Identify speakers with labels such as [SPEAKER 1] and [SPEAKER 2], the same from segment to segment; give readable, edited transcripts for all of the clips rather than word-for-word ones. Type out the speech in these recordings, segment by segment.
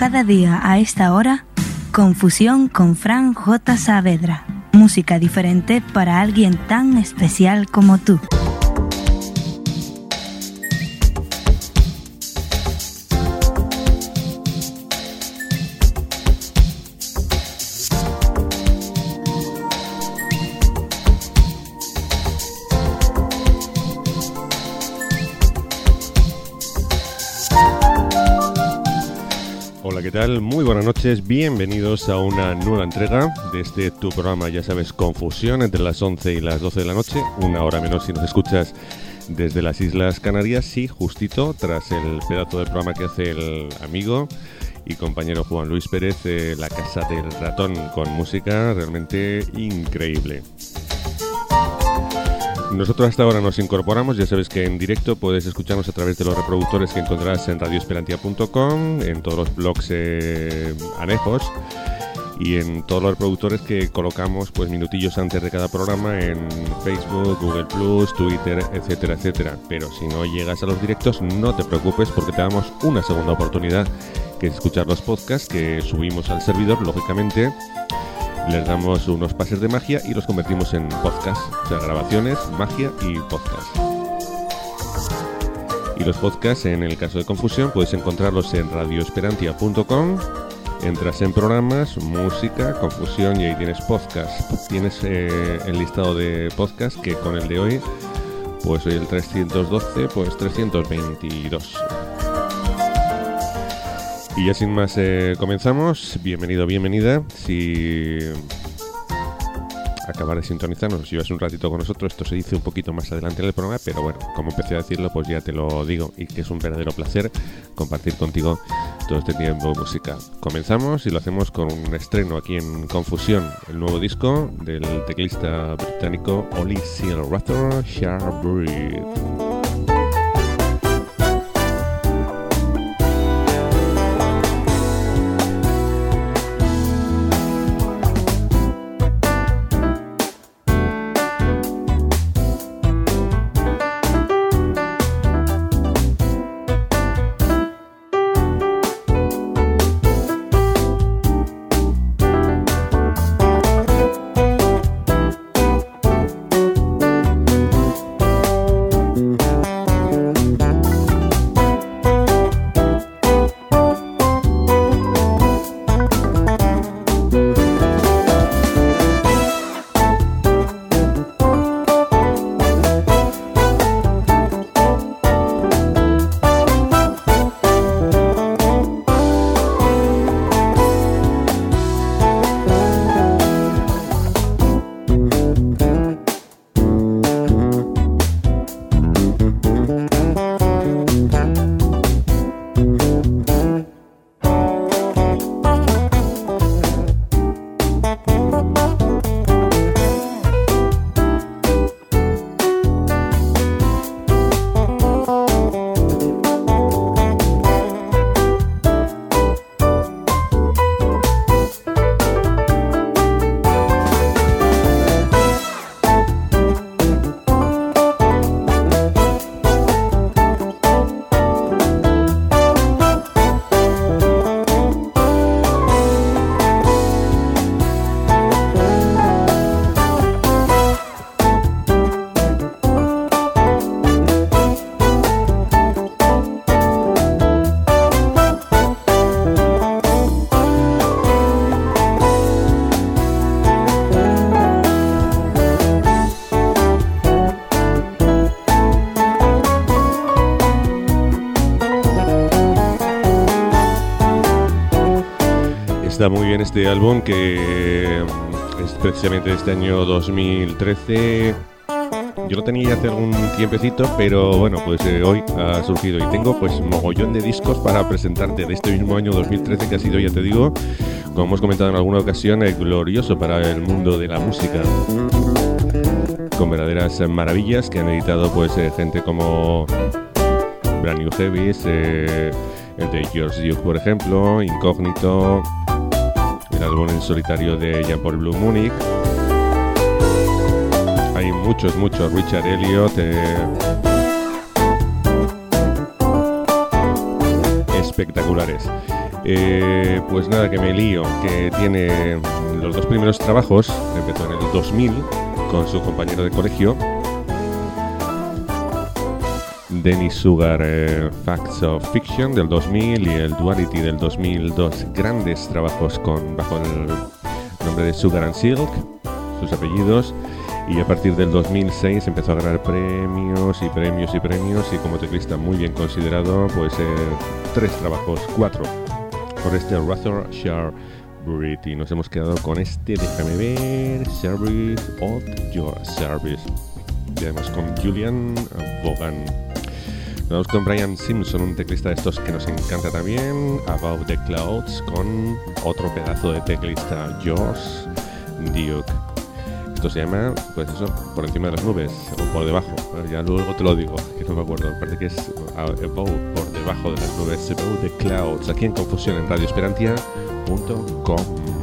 [SPEAKER 1] cada día a esta hora, Confusión con Fran J. Saavedra. Música diferente para alguien tan especial como tú.
[SPEAKER 2] ¿Qué tal? Muy buenas noches, bienvenidos a una nueva entrega de este tu programa, ya sabes, Confusión, entre las 11 y las 12 de la noche, una hora menos si nos escuchas desde las Islas Canarias, sí, justito tras el pedazo de programa que hace el amigo y compañero Juan Luis Pérez, La Casa del Ratón, con música realmente increíble. Nosotros hasta ahora nos incorporamos, ya sabes que en directo puedes escucharnos a través de los reproductores que encontrarás en radioesperantia.com, en todos los blogs anejos y en todos los reproductores que colocamos pues minutillos antes de cada programa en Facebook, Google+, Twitter, etcétera, etcétera. Pero si no llegas a los directos, no te preocupes porque te damos una segunda oportunidad, que es escuchar los podcasts que subimos al servidor, lógicamente. Les damos unos pases de magia y los convertimos en podcast, o sea, grabaciones, magia y podcast. Y los podcasts, en el caso de Confusión, puedes encontrarlos en radioesperantia.com. Entras en programas, música, Confusión y ahí tienes podcast. Tienes el listado de podcast que con el de hoy, pues hoy el 312, pues 322. Y ya sin más comenzamos. Bienvenido, bienvenida. Si acabas de sintonizarnos, llevas un ratito con nosotros, esto se dice un poquito más adelante en el programa, pero bueno, como empecé a decirlo, pues ya te lo digo, y que es un verdadero placer compartir contigo todo este tiempo de música. Comenzamos y lo hacemos con un estreno aquí en Confusión, el nuevo disco del teclista británico Ollie Silverwater, Sharp Breed. Está muy bien este álbum, que es precisamente de este año 2013. Yo lo tenía hace algún tiempecito, pero bueno, pues hoy ha surgido y tengo pues mogollón de discos para presentarte de este mismo año 2013, que ha sido, ya te digo, como hemos comentado en alguna ocasión, glorioso para el mundo de la música, con verdaderas maravillas que han editado pues gente como Brand New Heavies, el de George Duke, por ejemplo, Incógnito, el álbum en solitario de Jean-Paul Blue Munich. Hay muchos, Richard Elliot, espectaculares. Pues nada, que me lío, que tiene los dos primeros trabajos, empezó en el 2000 con su compañero de colegio, Dennis Sugar, Facts of Fiction del 2000 y el Duality del 2002, grandes trabajos bajo el nombre de Sugar and Silk, sus apellidos, y a partir del 2006 empezó a ganar premios y premios y premios, y como teclista muy bien considerado, pues 4 por este Rather Sharbreed, y nos hemos quedado con este, déjame ver, Service at Your Service, y además con Julian Vaughan. Nos vamos con Brian Simpson, un teclista de estos que nos encanta también, Above the Clouds, con otro pedazo de teclista, George Duke. Esto se llama, pues eso, Por encima de las nubes, o por debajo, ya luego te lo digo, que no me acuerdo, me parece que es above, por debajo de las nubes, Above the Clouds, aquí en Confusión en radioesperantia.com.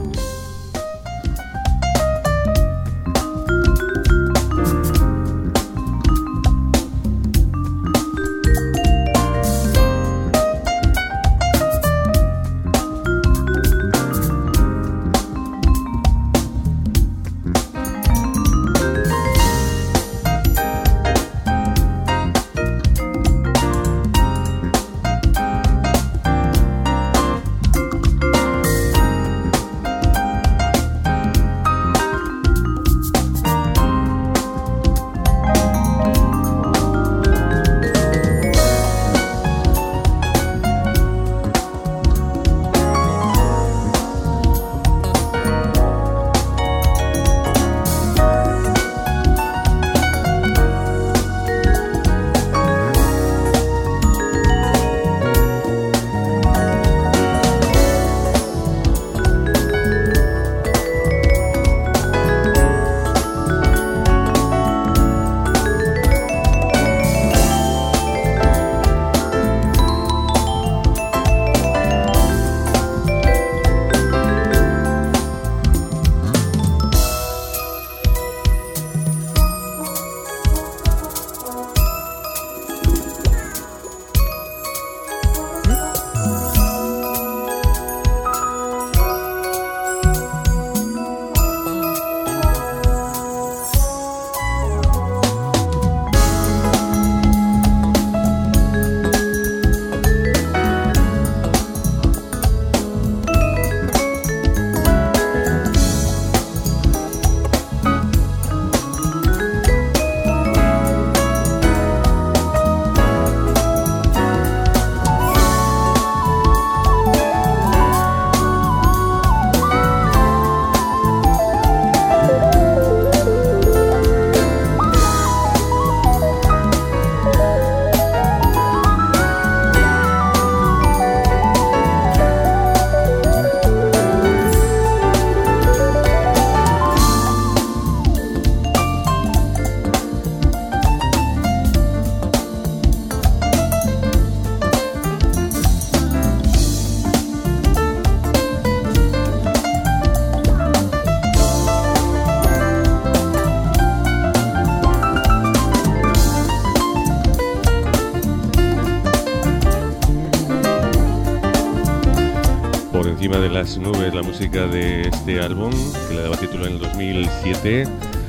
[SPEAKER 2] De las nubes, la música de este álbum que le daba título en el 2007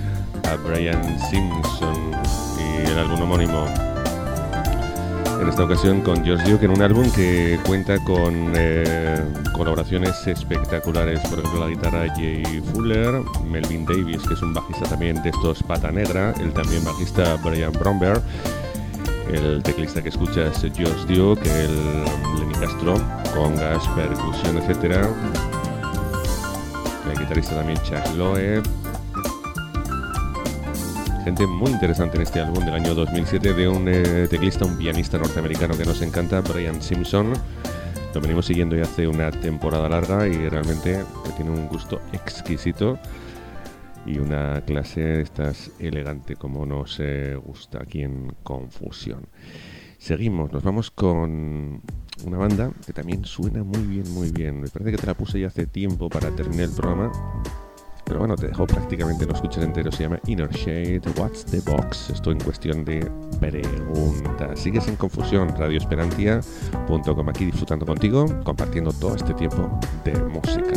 [SPEAKER 2] a Brian Simpson y el álbum homónimo, en esta ocasión con George Duke, en un álbum que cuenta con colaboraciones espectaculares, por ejemplo la guitarra Jay Fuller, Melvin Davis, que es un bajista también de estos pata negra, el también bajista Brian Bromberg, el teclista que escuchas George Duke, el Lenny Castro, congas, percusión, etc. El guitarrista también Chuck Loeb. Gente muy interesante en este álbum del año 2007 de un teclista, un pianista norteamericano que nos encanta, Brian Simpson. Lo venimos siguiendo ya hace una temporada larga y realmente tiene un gusto exquisito y una clase estas elegante como nos gusta aquí en Confusión. Seguimos, nos vamos con una banda que también suena muy bien, muy bien. Me parece que te la puse ya hace tiempo para terminar el programa. Pero bueno, te dejo prácticamente, no escuches entero, se llama Inner Shade, What's the Box. Esto en cuestión de preguntas. Sigues en Confusión, radioesperantia.com, aquí disfrutando contigo, compartiendo todo este tiempo de música.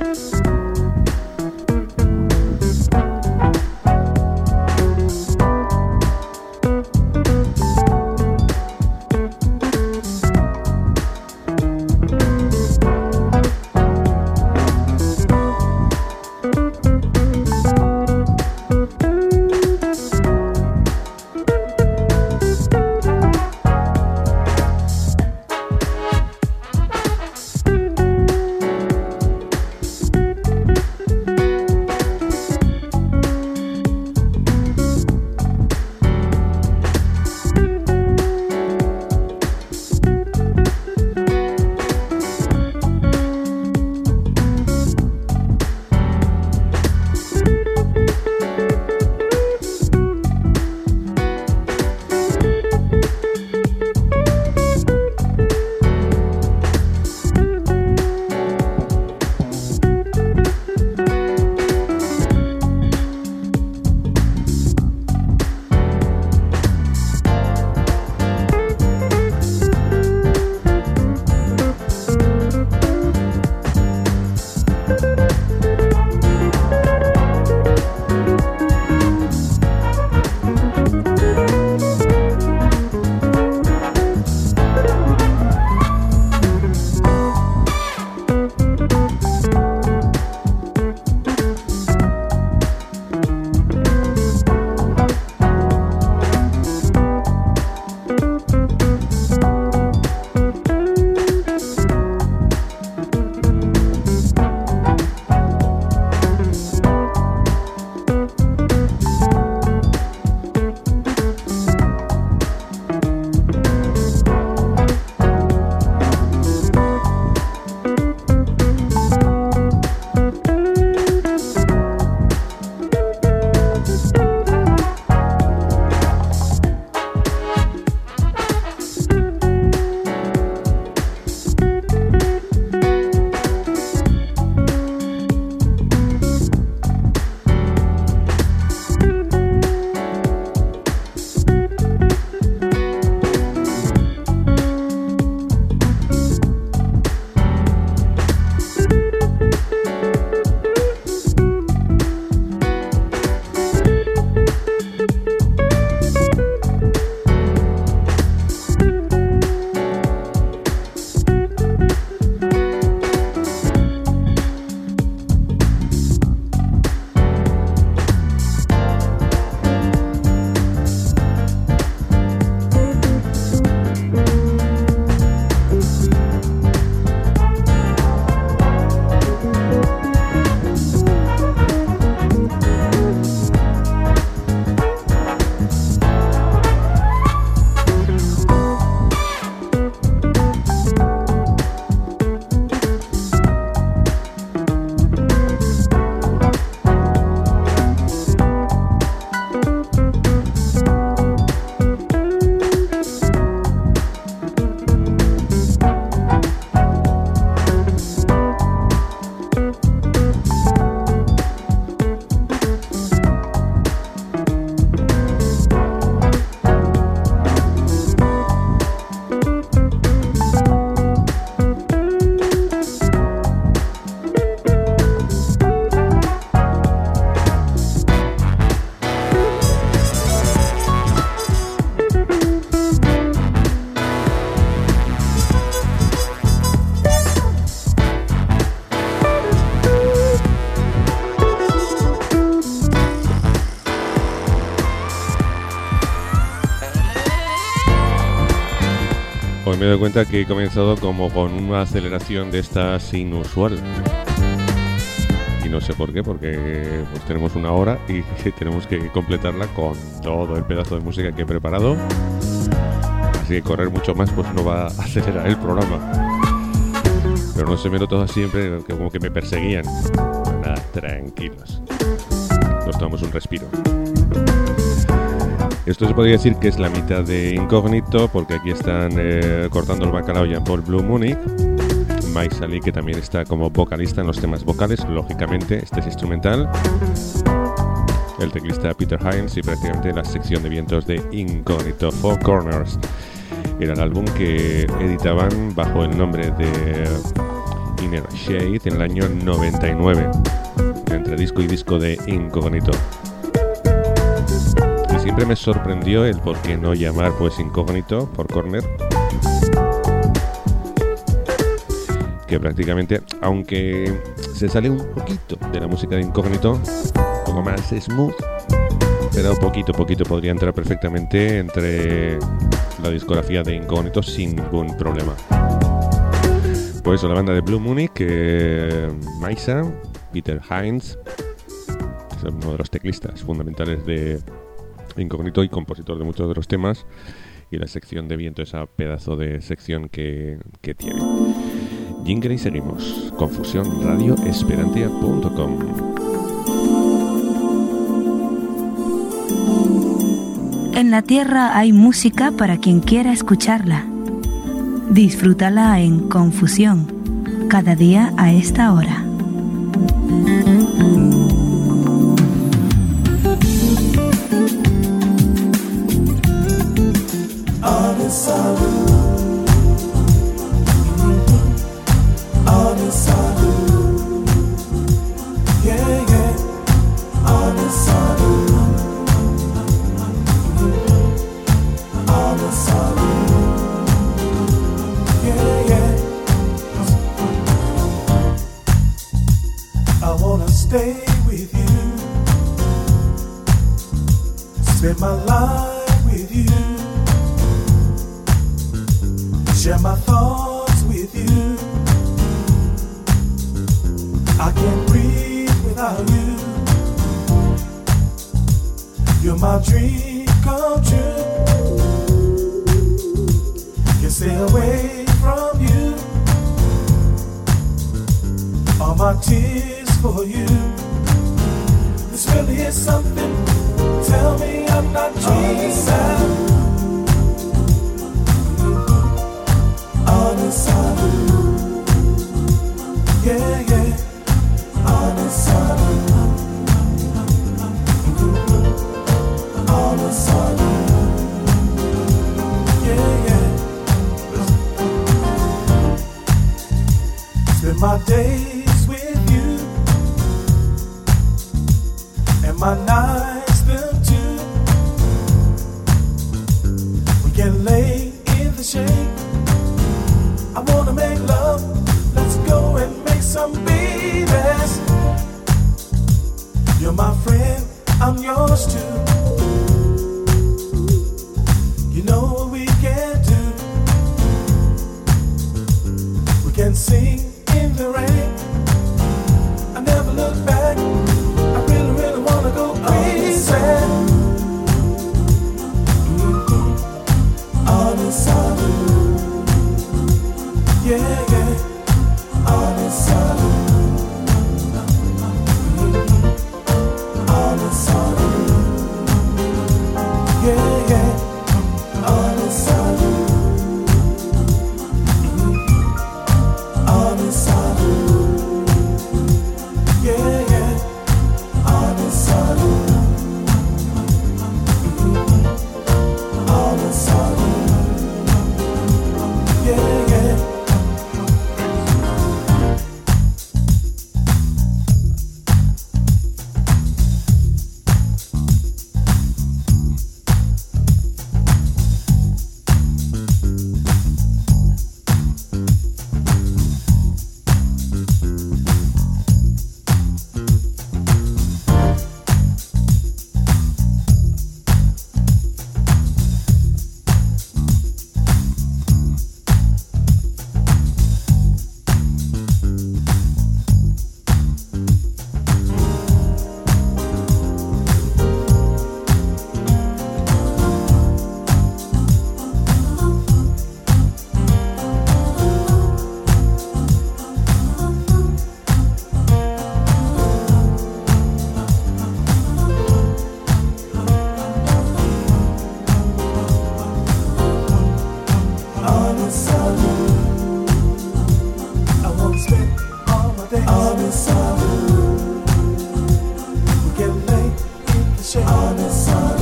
[SPEAKER 2] Pues me doy cuenta que he comenzado como con una aceleración de estas inusual. Y no sé por qué, porque pues tenemos una hora y tenemos que completarla con todo el pedazo de música que he preparado. Así que correr mucho más pues no va a acelerar el programa. Pero no se me nota siempre como que me perseguían. Pero nada, tranquilos. Nos tomamos un respiro. Esto se podría decir que es la mitad de Incógnito, porque aquí están cortando el bacalao Jean-Paul Blue Munich, Maisa Lee, que también está como vocalista en los temas vocales. Lógicamente, este es instrumental. El teclista Peter Hines y prácticamente la sección de vientos de Incógnito. Four Corners era el álbum que editaban bajo el nombre de Inner Shade en el año 99, entre disco y disco de Incógnito. Y siempre me sorprendió el por qué no llamar pues Incógnito Four Corner, que prácticamente, aunque se sale un poquito de la música de Incógnito, un poco más smooth, pero poquito podría entrar perfectamente entre la discografía de Incógnito sin ningún problema. Pues la banda de Blue Munich, Maisa, Peter Hines, es uno de los teclistas fundamentales de Incógnito y compositor de muchos de los temas, y la sección de viento, esa pedazo de sección que tiene. Jingle y seguimos. Confusión Radio Esperantia.com.
[SPEAKER 1] En la tierra hay música para quien quiera escucharla. Disfrútala en Confusión, cada día a esta hora.
[SPEAKER 3] Stay with you, spend my life with you, share my thoughts with you. I can't breathe without you. You're my dream come true. Can't stay away from you. All my tears for you. This really is something. Tell me I'm not dreaming. Honest, yeah, yeah. Honest, yeah, yeah. Spend my days with you, and my nights them too. We can lay in the shade. I wanna make love. Let's go and make some babies. You're my friend, I'm yours too. You know what we can do. We can sing in the rain. I never look back. I really, really wanna go crazy. Honest, yeah, yeah. Honest, honest, shade. All the sun.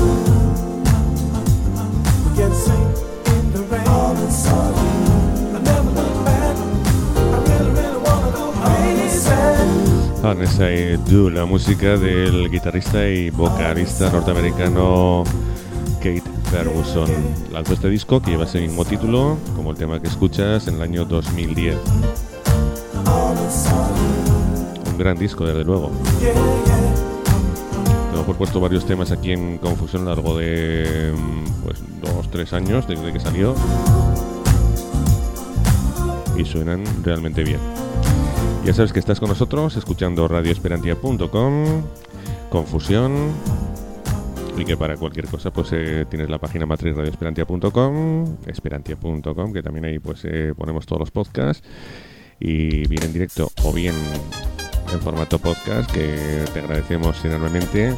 [SPEAKER 3] We can sing in the rain. All the sun. I never look back. I really, really wanna go crazy.
[SPEAKER 2] Honestly, Do, la música del guitarrista y vocalista norteamericano Kate Ferguson. Lanzó este disco que lleva ese mismo título como el tema que escuchas en el año 2010. Un gran disco, desde luego. Tengo propuesto varios temas aquí en Confusión a lo largo de 2-3 años desde que salió y suenan realmente bien. Ya sabes que estás con nosotros escuchando radioesperantia.com, Confusión, y que para cualquier cosa pues tienes la página matriz radioesperantia.com, esperantia.com, que también ahí pues ponemos todos los podcasts y bien en directo o bien en formato podcast, que te agradecemos enormemente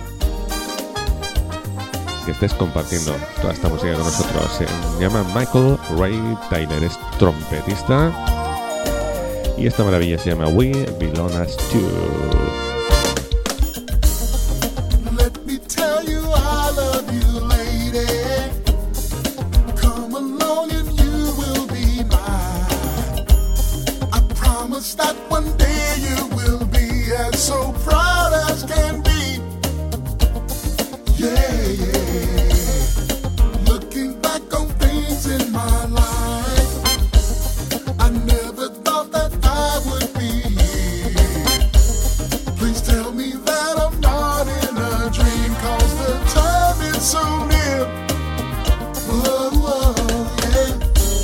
[SPEAKER 2] que estés compartiendo toda esta música con nosotros. Se llama Michael Ray Tyler, es trompetista y esta maravilla se llama We Belong As Two.
[SPEAKER 4] That one day you will be as so proud as can be. Yeah, yeah. Looking back on things in my life, I never thought that I would be here. Please tell me that I'm not in a dream, 'cause the time is so near. Whoa, whoa, yeah.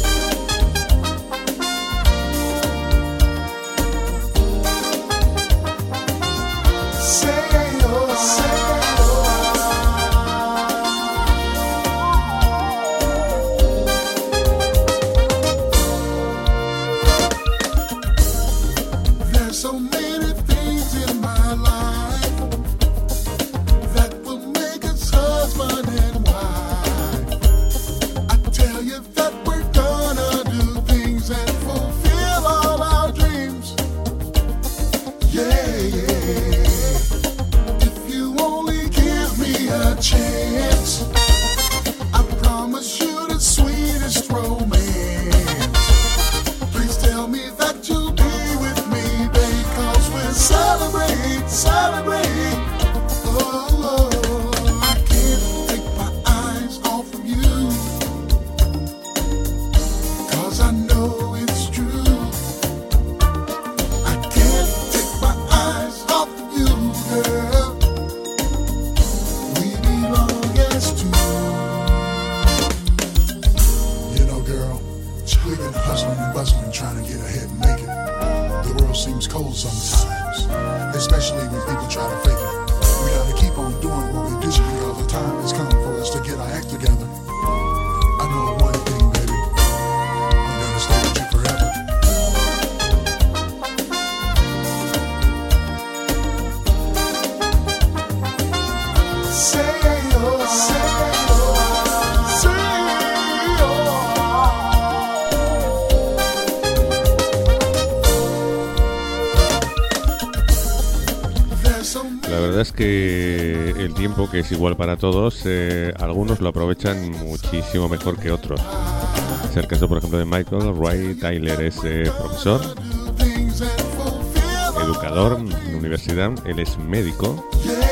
[SPEAKER 2] Es que el tiempo, que es igual para todos, algunos lo aprovechan muchísimo mejor que otros. Es el caso, por ejemplo, de Michael Ray Tyler. Es profesor, educador en universidad, él es médico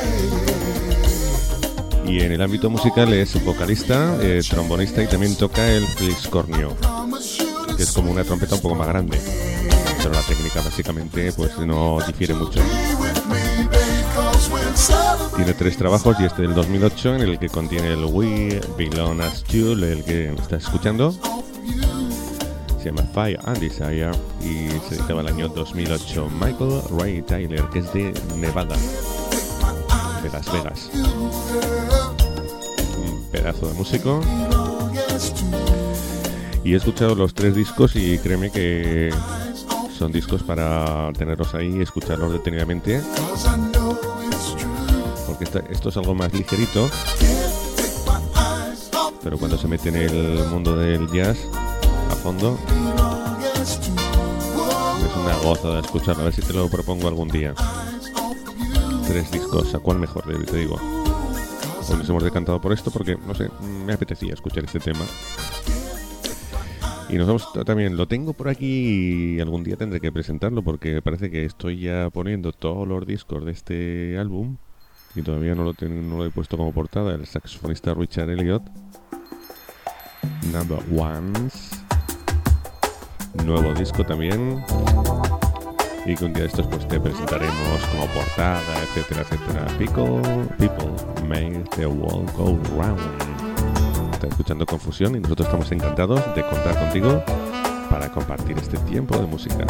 [SPEAKER 2] y en el ámbito musical es vocalista, trombonista y también toca el fliscornio, que es como una trompeta un poco más grande, pero la técnica básicamente pues no difiere mucho. Tiene 3 trabajos y este del 2008, en el que contiene el We Belong As Two, el que estás escuchando. Se llama Fire and Desire y se editaba el año 2008. Michael Ray Tyler, que es de Nevada, de Las Vegas. Un pedazo de músico. Y he escuchado los 3 discos y créeme que son discos para tenerlos ahí y escucharlos detenidamente. Porque esto es algo más ligerito, pero cuando se mete en el mundo del jazz a fondo es una gozada escucharlo. A ver si te lo propongo algún día. 3 discos, ¿a cuál mejor? Te digo, pues nos hemos decantado por esto porque, no sé, me apetecía escuchar este tema. Y nos vamos también, lo tengo por aquí y algún día tendré que presentarlo porque parece que estoy ya poniendo todos los discos de este álbum y todavía no lo he puesto como portada. El saxofonista Richard Elliott, Number Ones, nuevo disco también, y que un día de estos pues te presentaremos como portada, etcétera, etcétera. People make the world go round. Estás escuchando Confusión y nosotros estamos encantados de contar contigo para compartir este tiempo de música.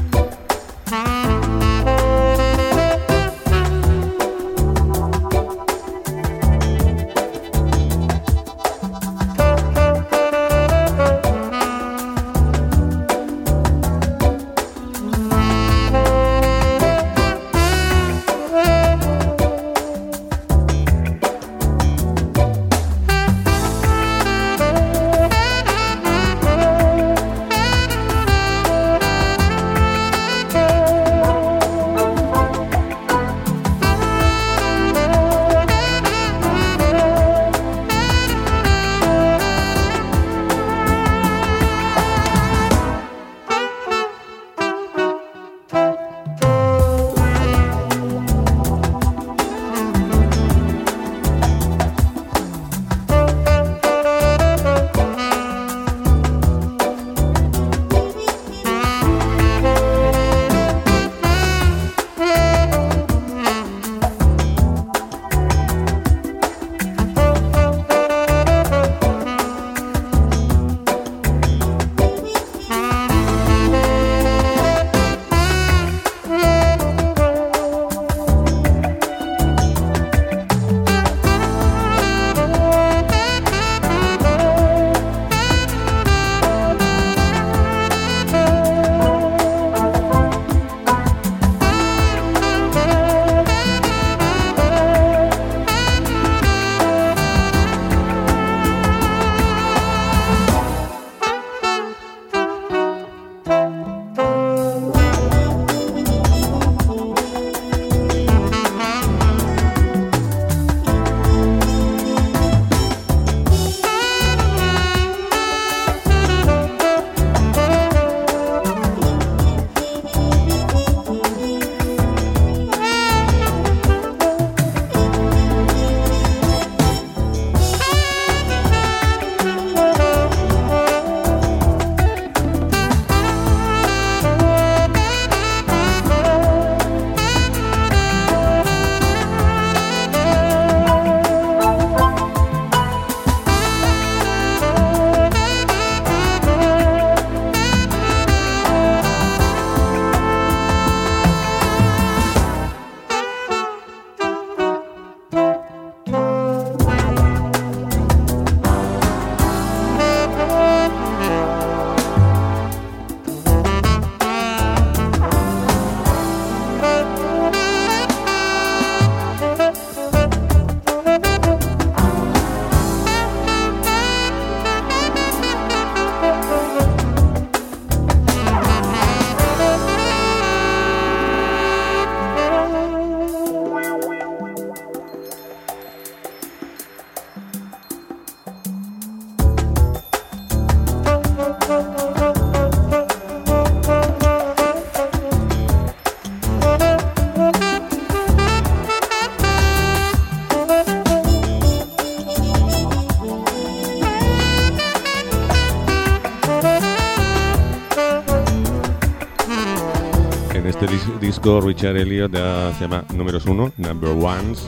[SPEAKER 2] Disco Richard Elliott se llama Números 1, Number Ones.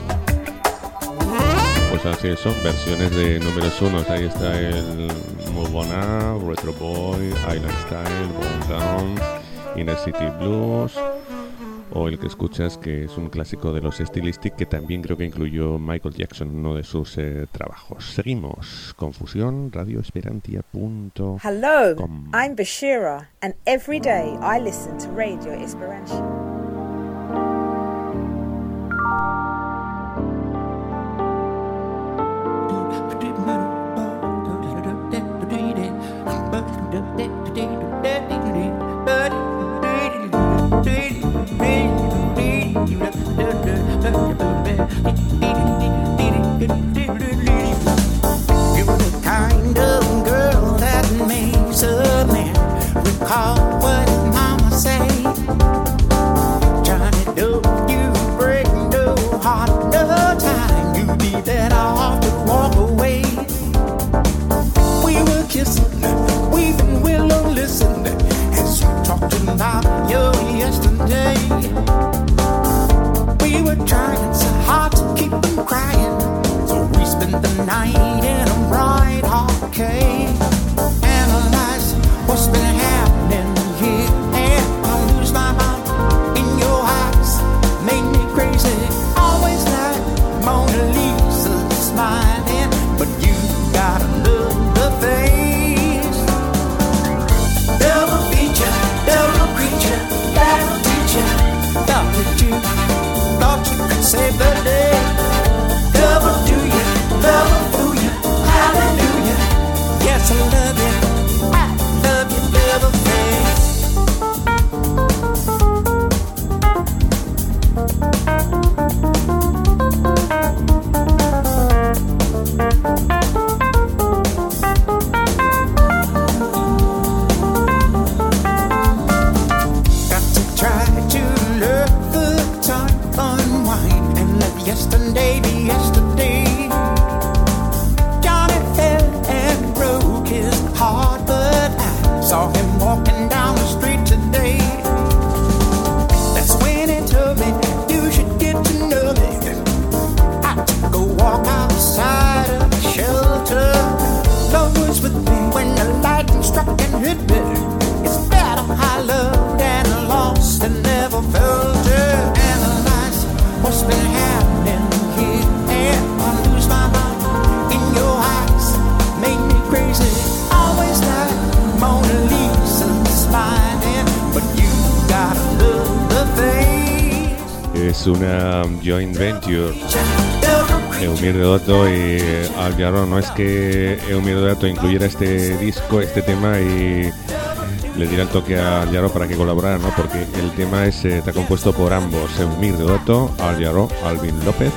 [SPEAKER 2] Pues así eso, versiones de números 1. Ahí está el Move On Up, Retro Boy, Island Style, Bone Down, Inner City Blues, o el que escuchas que es un clásico de los Stylistic que también creo que incluyó Michael Jackson en uno de sus trabajos. Seguimos. Confusión, radioesperantia.com.
[SPEAKER 5] Hello, I'm Bashira, and every day I listen to Radio Esperantia.
[SPEAKER 6] the night in a bright arcade. Analyze what's been happening here, and I lose my mind in your eyes. Make me crazy, always like Mona Lisa smiling, but you got another face. Double feature, double creature, that'll teach you. Thought that you thought you could save the day. Double do you, double fool you, hallelujah. Yes, I love you, double face. Got to try to love the time, unwind, and let yesterday be yesterday. Johnny fell and broke his heart, but I saw him walking down the street today. That's when he told me, you should get to know me. I took a walk outside of the shelter. Love was with me when the lightning struck and hit me. It's better I loved and lost and never felt it. Analyze what's been happening here, and I lose my mind in your eyes. Make me crazy, always like Mona Lisa smiling, but you got another face.
[SPEAKER 2] Es una joint venture. Eumir Deodato y Al Jarreau. No es que Eumir Deodato incluyera este disco, este tema, y le diera el toque a Al Jarreau para que colaborara, ¿no? Porque el tema está compuesto por ambos, Eumir Deodato, Al Jarreau, Alvin López,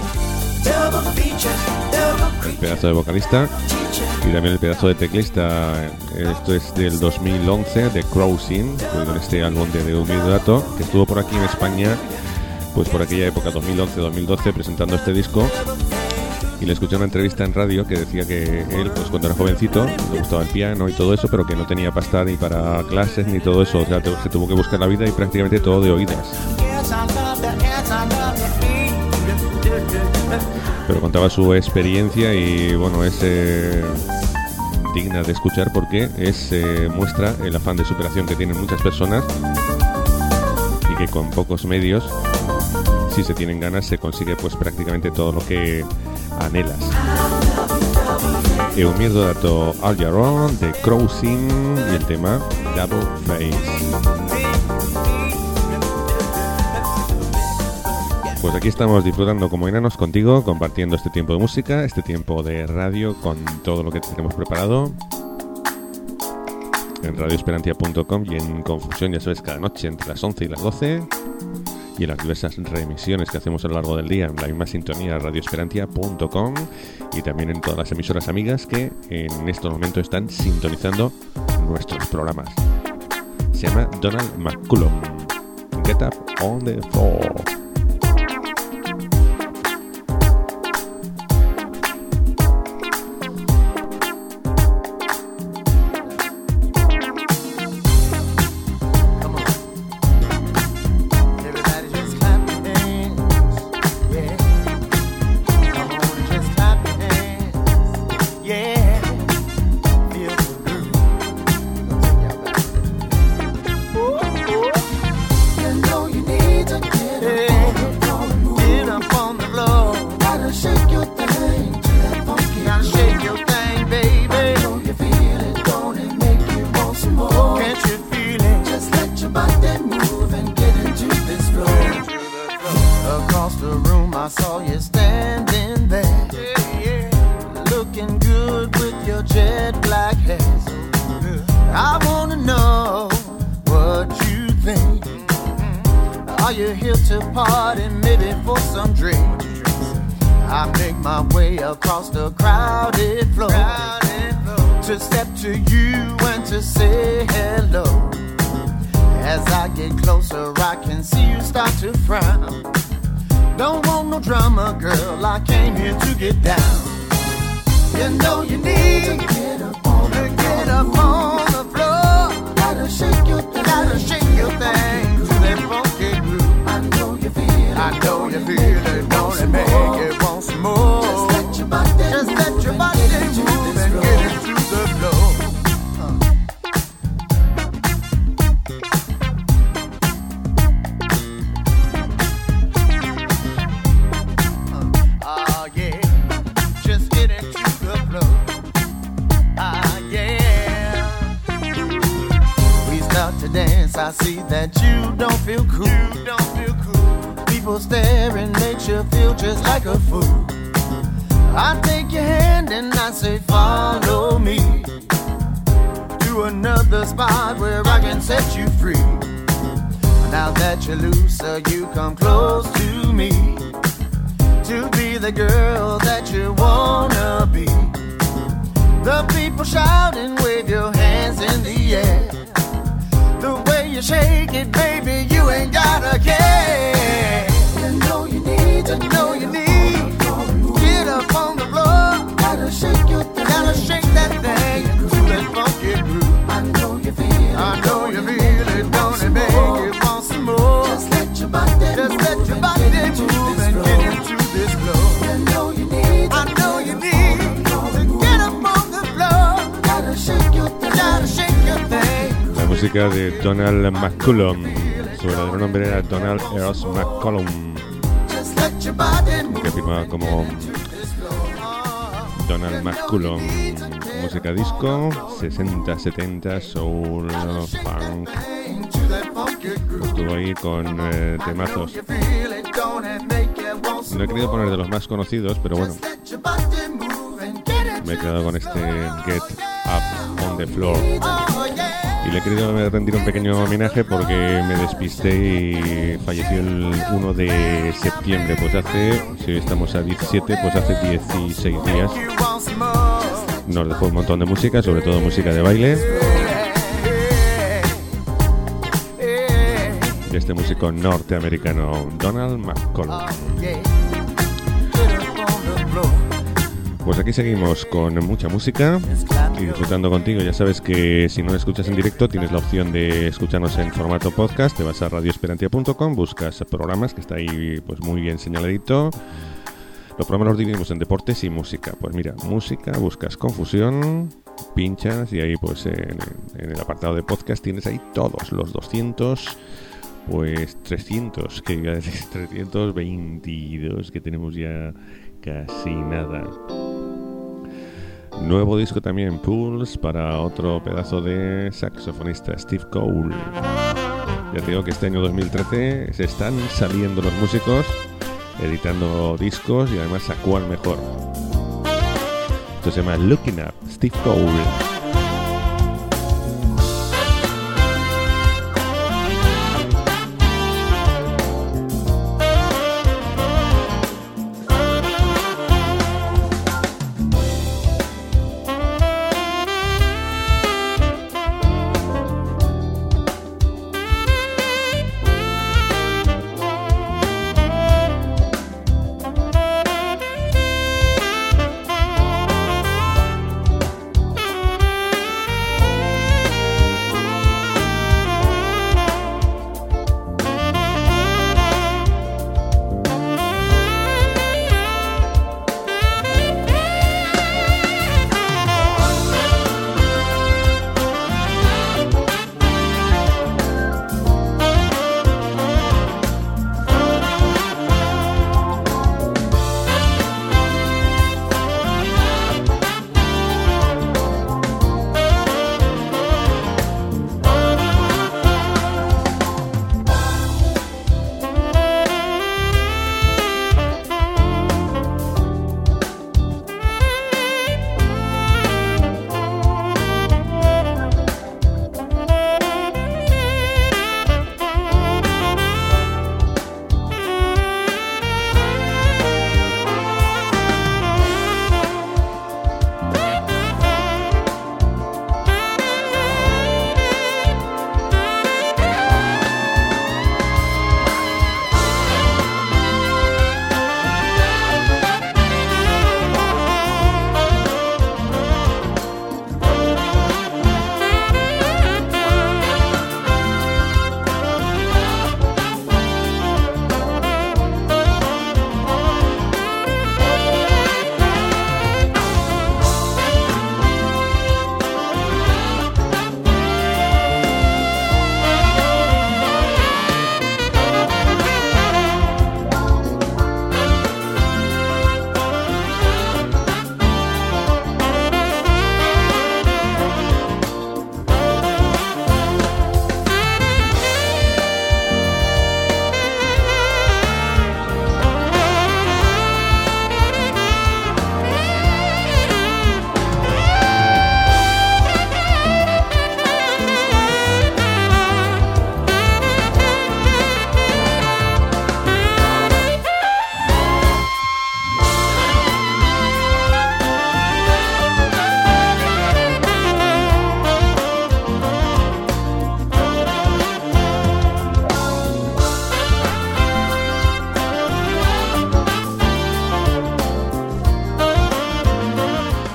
[SPEAKER 2] el pedazo de vocalista, y también el pedazo de teclista. Esto es del 2011, de Crowsin, con este álbum de Eumir Deodato, que estuvo por aquí en España, pues por aquella época, 2011-2012, presentando este disco. Y le escuché una entrevista en radio que decía que él, pues cuando era jovencito, le gustaba el piano y todo eso, pero que no tenía pasta ni para clases ni todo eso. O sea, se tuvo que buscar la vida y prácticamente todo de oídas. Pero contaba su experiencia y bueno, es digna de escuchar porque muestra el afán de superación que tienen muchas personas y que con pocos medios, si se tienen ganas, se consigue pues prácticamente todo lo que anhelas. Eumir Deodato, Al Jarreau, de Crowsin, y el tema Double Face. Pues aquí estamos disfrutando como enanos contigo, compartiendo este tiempo de música, este tiempo de radio con todo lo que tenemos preparado en radioesperantia.com y en Confusión, ya sabes, cada noche entre las 11 y las 12, y en las diversas reemisiones que hacemos a lo largo del día en la misma sintonía, radioesperantia.com, y también en todas las emisoras amigas que en estos momentos están sintonizando nuestros programas. Se llama Donald McCullum, Get Up on the Floor.
[SPEAKER 6] I know you feel it, don't it make it want some more? Just let
[SPEAKER 7] I see that you don't feel cool. People staring makes you feel just like a fool. I take your hand and I say follow me to another spot where I can set you free. Now that you're looser, you come close to me to be the girl that you wanna be. The people shout and wave your hands in the air. The way you shake it, baby, you ain't gotta care. You know you need, you know you need. Get up on the floor, gotta shake your thing, gotta shake that thing to that funky groove. I know you feel it, I know you feel it, don't it make you want some more? Just let your body move and get into this flow. You know you need, I know you need to get up on the floor, gotta shake your thing, gotta shake your thing.
[SPEAKER 2] La música de Donald McCullum. Su verdadero nombre era Donald Earls McCullum, que firmaba como Donald McCullum. Música disco, 60, 70, soul, punk. Estuvo ahí con temazos. No he querido poner de los más conocidos, pero bueno, me he quedado con este Get Up on the Floor. Y le he querido rendir un pequeño homenaje porque me despisté y falleció el 1 de septiembre. Pues hace, si hoy estamos a 17, pues hace 16 días. Nos dejó un montón de música, sobre todo música de baile. De este músico norteamericano, Donald McCullum. Pues aquí seguimos con mucha música y disfrutando contigo. Ya sabes que si no escuchas en directo tienes la opción de escucharnos en formato podcast. Te vas a radioesperantia.com, buscas programas, que está ahí pues muy bien señaladito. Los programas los dividimos en deportes y música. Pues mira, música, buscas Confusión, pinchas y ahí pues en el apartado de podcast tienes ahí todos los 200... Pues 300, que iba a decir 322, que tenemos ya casi nada. Nuevo disco también, Pulse, para otro pedazo de saxofonista, Steve Cole. Ya te digo que este año 2013 se están saliendo los músicos, editando discos y además a cuál mejor. Esto se llama Looking Up, Steve Cole.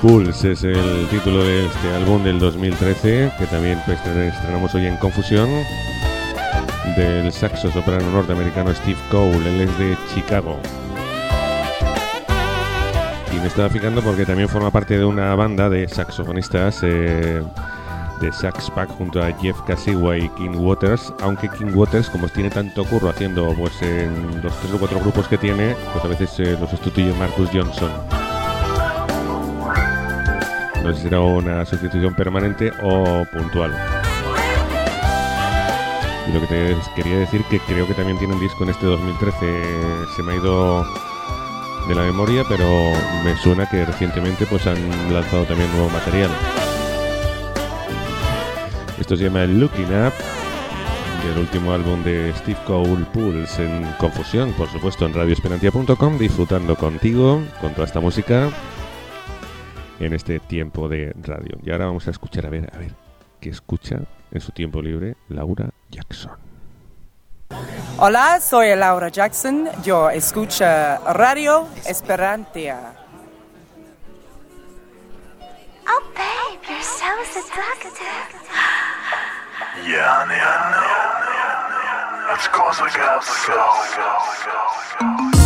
[SPEAKER 2] Pulse es el título de este álbum del 2013, que también pues, estrenamos hoy en Confusión, del saxo soprano norteamericano Steve Cole. Él es de Chicago. Y me estaba fijando porque también forma parte de una banda de saxofonistas de Sax Pack junto a Jeff Kasiwa y King Waters, aunque King Waters, como tiene tanto curro haciendo pues en los 3 o 4 grupos que tiene, pues a veces los sustituye Marcus Johnson. No sé si será una sustitución permanente o puntual. Y lo que te quería decir, que creo que también tiene un disco en este 2013, se me ha ido de la memoria, pero me suena que recientemente pues han lanzado también nuevo material. Esto se llama Looking Up, del último álbum de Steve Cole, Pulse, en Confusión, por supuesto en radioesperantia.com, disfrutando contigo, con toda esta música, en este tiempo de radio. Y ahora vamos a escuchar, a ver, qué escucha en su tiempo libre Laura Jackson.
[SPEAKER 8] Hola, soy Laura Jackson, yo escucho Radio Esperantia.
[SPEAKER 9] Oh, babe, you're so seductive.
[SPEAKER 3] Yeah, honey, I know. That's 'cause I got so.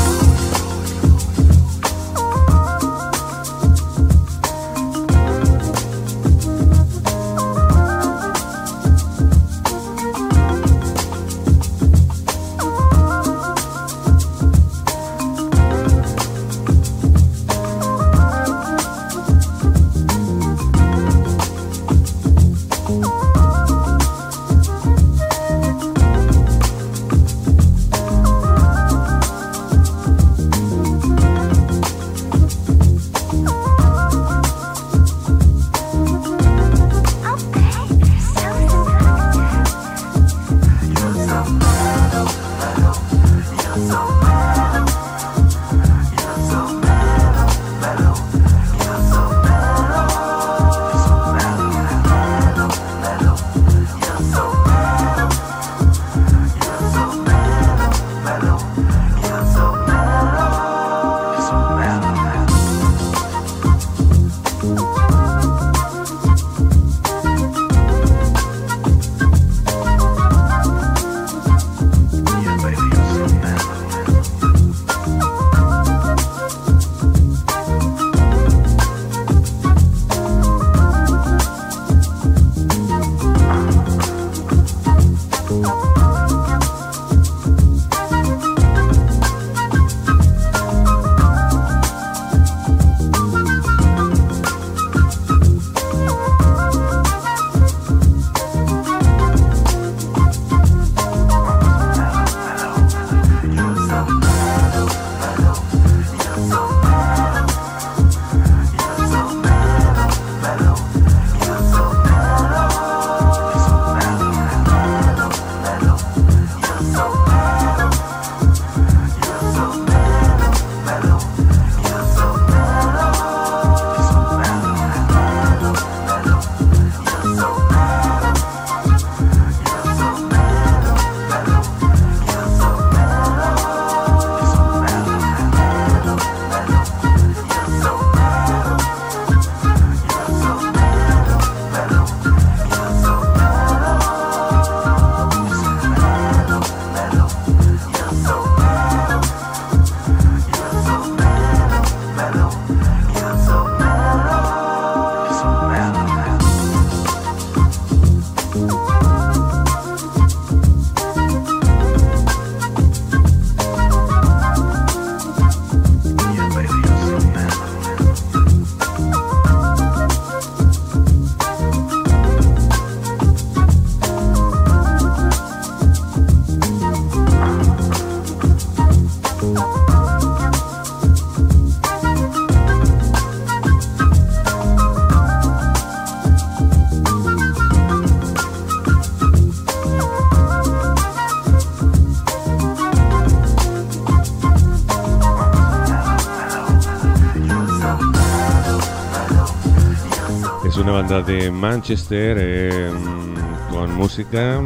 [SPEAKER 2] una banda de Manchester con música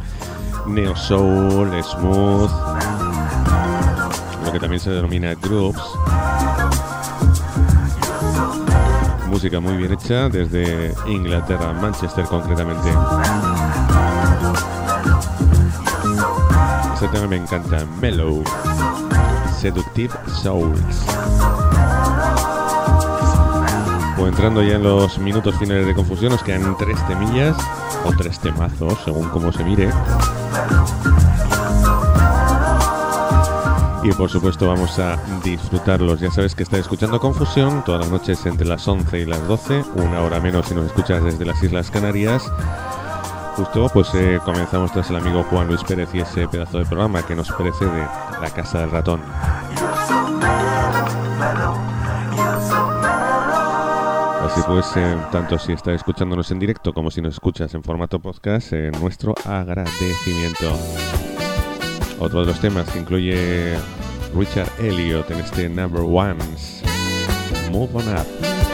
[SPEAKER 2] neo soul, smooth, lo que también se denomina grooves. música muy bien hecha desde Inglaterra, Manchester concretamente. Este tema me encanta, Mellow, Seductive Souls. Pues entrando ya en los minutos finales de Confusión, nos quedan 3 temillas o 3 temazos, según como se mire. Y por supuesto vamos a disfrutarlos. Ya sabes que estás escuchando Confusión todas las noches entre las 11 y las 12, una hora menos si nos escuchas desde las Islas Canarias. Justo pues comenzamos tras el amigo Juan Luis Pérez y ese pedazo de programa que nos precede, La Casa del Ratón. Así pues, tanto si estás escuchándonos en directo como si nos escuchas en formato podcast, nuestro agradecimiento. Otro de los temas que incluye Richard Elliot en este Number Ones, Move On Up.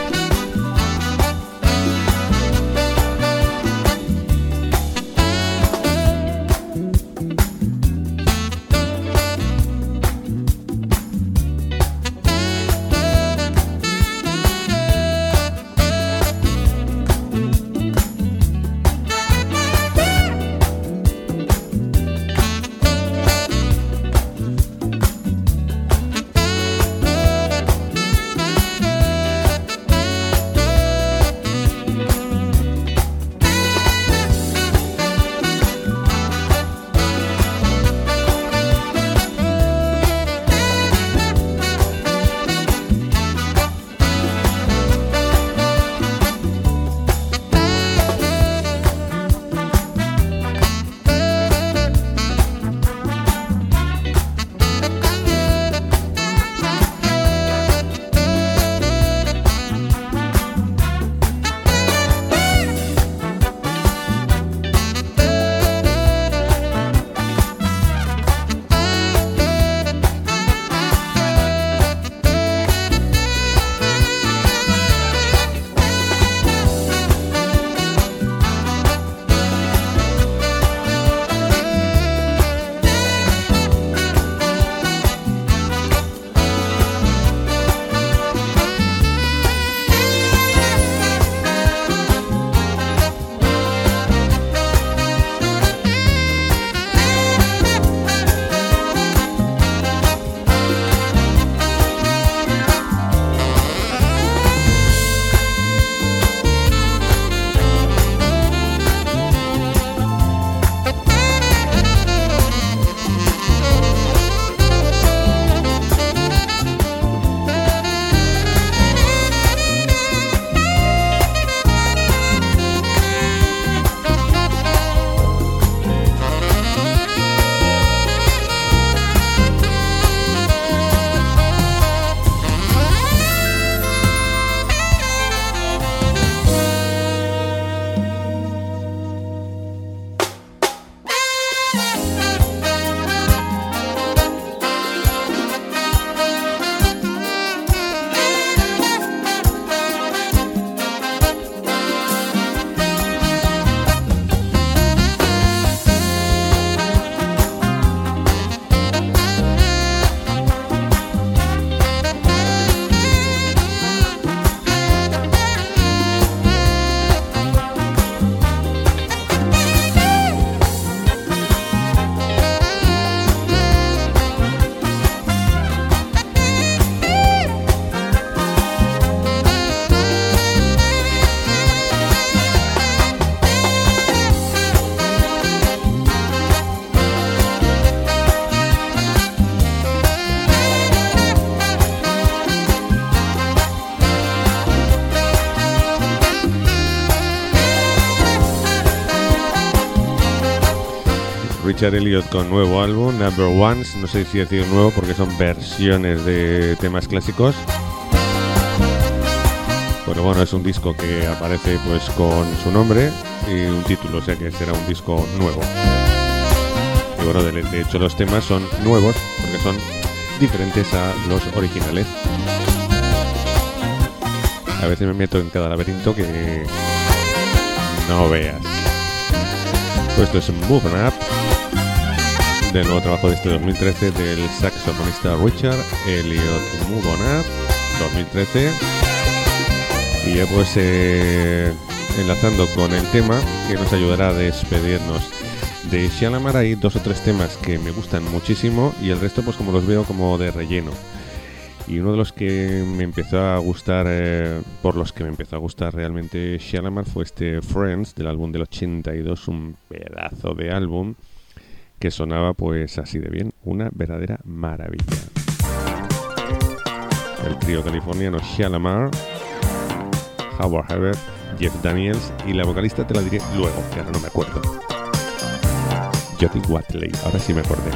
[SPEAKER 2] Richard Elliot con nuevo álbum, Number Ones. No sé si decir nuevo porque son versiones de temas clásicos. Pero bueno, es un disco que aparece pues con su nombre y un título, o sea que será un disco nuevo. Y bueno, de hecho los temas son nuevos porque son diferentes a los originales. A veces me meto en cada laberinto que no veas. Pues esto es Move On Up, del nuevo trabajo de este 2013 del saxofonista Richard Elliot. Move On Up 2013. Y ya pues enlazando con el tema que nos ayudará a despedirnos. De Shalamar hay 2 o 3 temas que me gustan muchísimo y el resto pues como los veo como de relleno. Y uno de los que me empezó a gustar, por los que me empezó a gustar realmente Shalamar fue este Friends del álbum del 82, un pedazo de álbum que sonaba pues así de bien, una verdadera maravilla. El trío californiano Shalamar, Howard Herbert, Jeff Daniels y la vocalista te la diré luego, que ahora no me acuerdo. Jody Watley, ahora sí me acordé.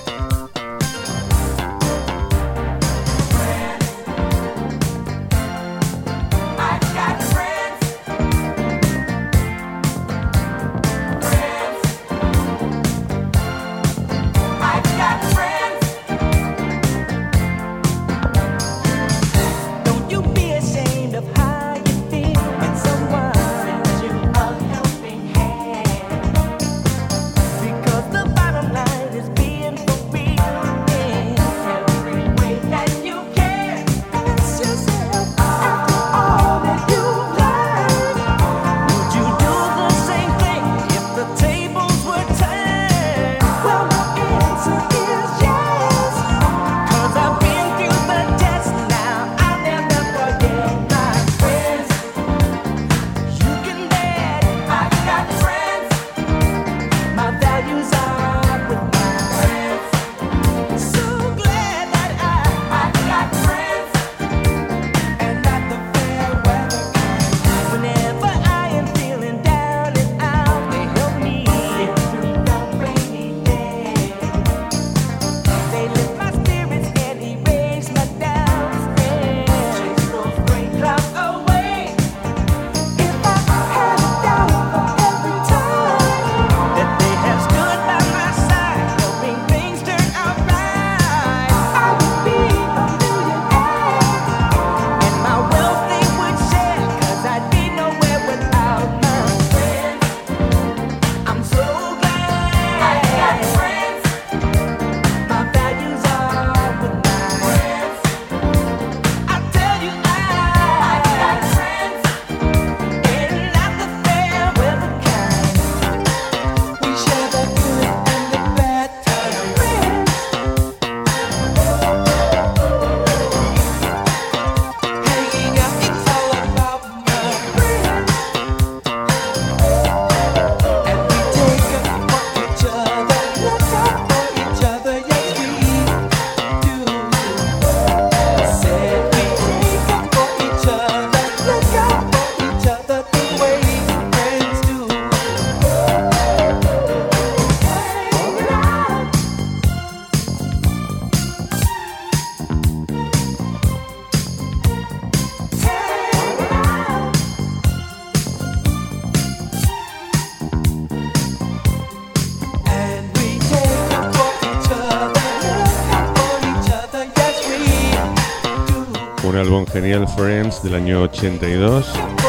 [SPEAKER 2] Un álbum genial, Friends, del año 82,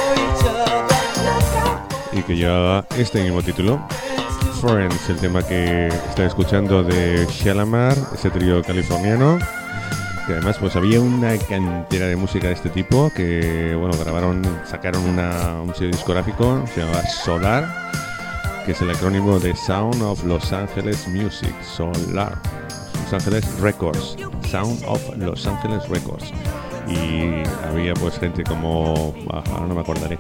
[SPEAKER 2] y que llevaba este mismo título, Friends, el tema que está escuchando de Shalamar, ese trío californiano, que además pues había una cantera de música de este tipo que, bueno, sacaron un sello discográfico, se llamaba Solar, que es el acrónimo de Sound of Los Angeles Music, Solar, Los Angeles Records, Sound of Los Angeles Records. Y había pues gente como, ahora no me acordaré,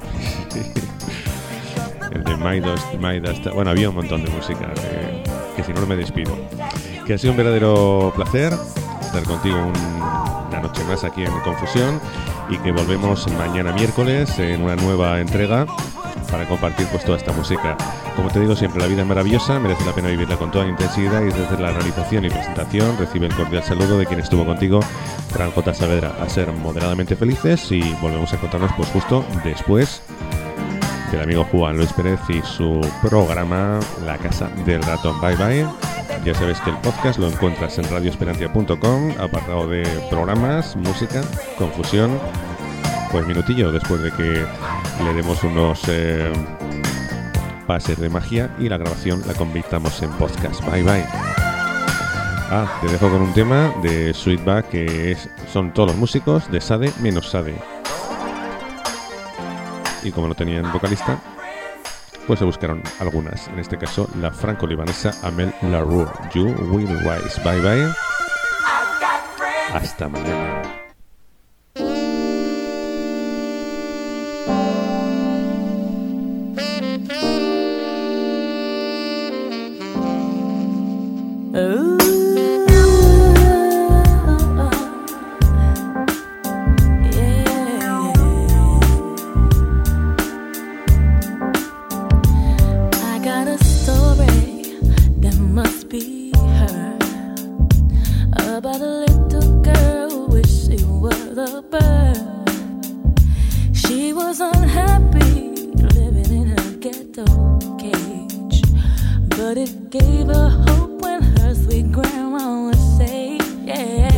[SPEAKER 2] el de Midas, bueno, había un montón de música que si no me despido. Que ha sido un verdadero placer estar contigo una noche más aquí en Confusión, y que volvemos mañana miércoles en una nueva entrega para compartir pues toda esta música. Como te digo siempre, la vida es maravillosa, merece la pena vivirla con toda intensidad, y desde la realización y presentación recibe el cordial saludo de quien estuvo contigo, Fran J. Saavedra. A ser moderadamente felices, y volvemos a encontrarnos pues justo después del amigo Juan Luis Pérez y su programa La Casa del Ratón. Bye bye. Ya sabes que el podcast lo encuentras en radioesperantia.com, apartado de programas, música, confusión. Pues minutillo después de que le demos unos pases de magia y la grabación la convirtamos en podcast. Bye bye. Te dejo con un tema de Sweetback, que son todos los músicos de Sade menos Sade. y como no tenían vocalista, pues se buscaron algunas, en este caso la franco-libanesa Amel Larue. You will rise. Bye bye. Hasta mañana.
[SPEAKER 10] About a little girl who wished she were the bird. She was unhappy living in a ghetto cage, but it gave her hope when her sweet grandma would say, yeah,